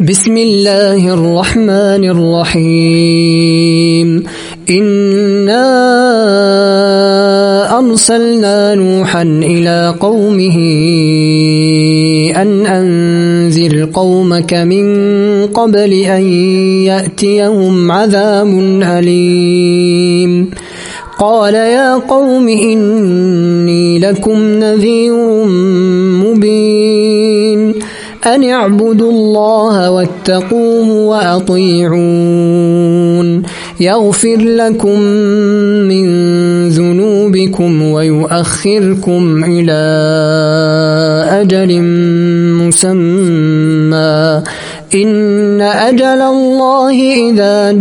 بسم الله الرحمن الرحيم إنا أرسلنا نوحا إلى قومه أن أنذر قومك من قبل أن يأتيهم عذاب أليم قال يا قوم إني لكم نذير مبين أن اعبدوا الله واتقوه وأطيعون يغفر لكم من ذنوبكم ويؤخركم إلى أجل مسمى إن أجل الله إذا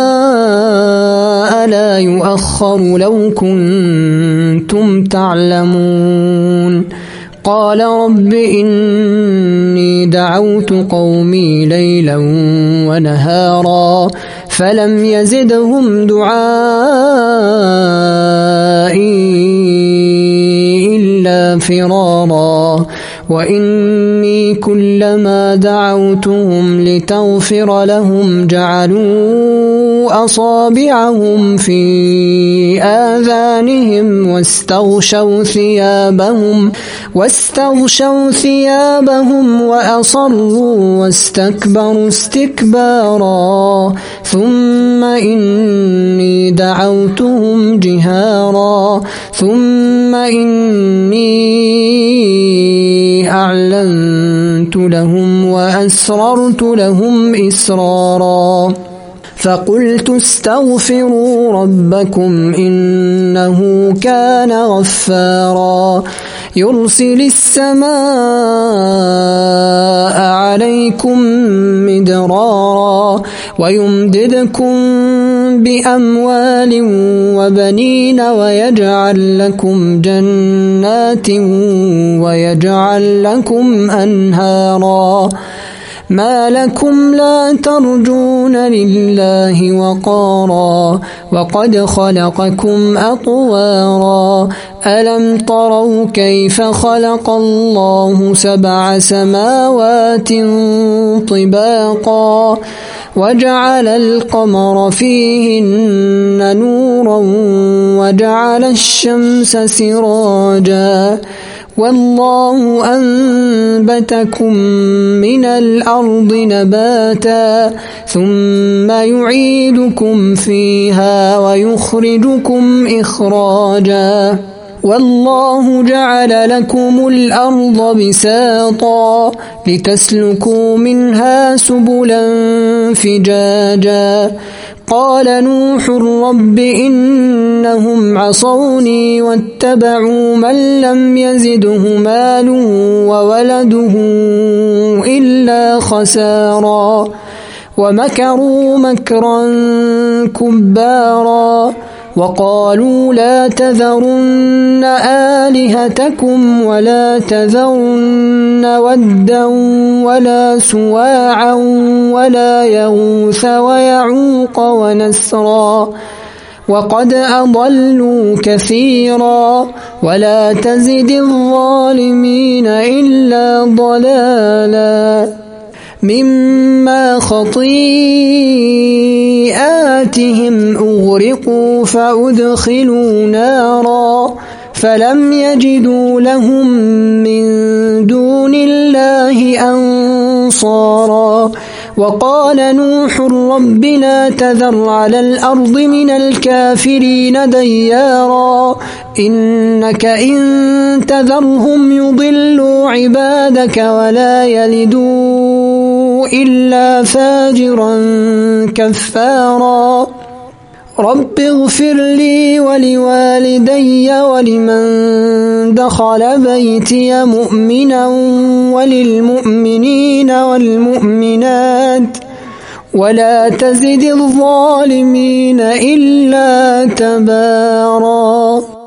جاء لا يؤخر لو كنتم تعلمون قال رب إني دعوت قومي ليلا ونهارا فلم يزدهم دعائي إلا فرارا وإني كلما دعوتهم لتغفر لهم جعلوا أصابعهم في آذانهم واستغشوا ثيابهم وأصروا واستكبروا استكبارا ثم إني دعوتهم جهارا ثم إني أعلنت لهم وأسررت لهم إسرارا فقلت استغفروا ربكم إنه كان غفارا يرسل السماء عليكم مدرارا ويمددكم بأموال وبنين ويجعل لكم جنات ويجعل لكم أنهارا ما لكم لا ترجون لله وقارا وقد خلقكم أطوارا ألم تروا كيف خلق الله 7 سماوات طباقا وجعل القمر فيهن نورا وجعل الشمس سراجا والله أنبتكم من الأرض نباتا ثم يعيدكم فيها ويخرجكم إخراجا والله جعل لكم الأرض بساطا لتسلكوا منها سبلا فجاجا قال نوح رب إنهم عصوني واتبعوا من لم يزده ماله وولده إلا خسارا ومكروا مكرا كبارا وقالوا لا تذرن آلهتكم ولا تذرن ودا ولا سواعا ولا يغوث ويعوق ونسرا وقد أضلوا كثيرا ولا تزد الظالمين إلا ضلالا مما خطيئاتهم أغرقوا فأدخلوا نارا فلم يجدوا لهم من دون الله أنصارا وقال نوح رب لا تذر على الأرض من الكافرين ديارا إنك إن تذرهم يضلوا عبادك ولا يلدوا إلا فاجرا كفارا رب اغفر لي ولوالدي ولمن دخل بيتي مؤمنا وللمؤمنين والمؤمنات ولا تزد الظالمين إلا تبارا.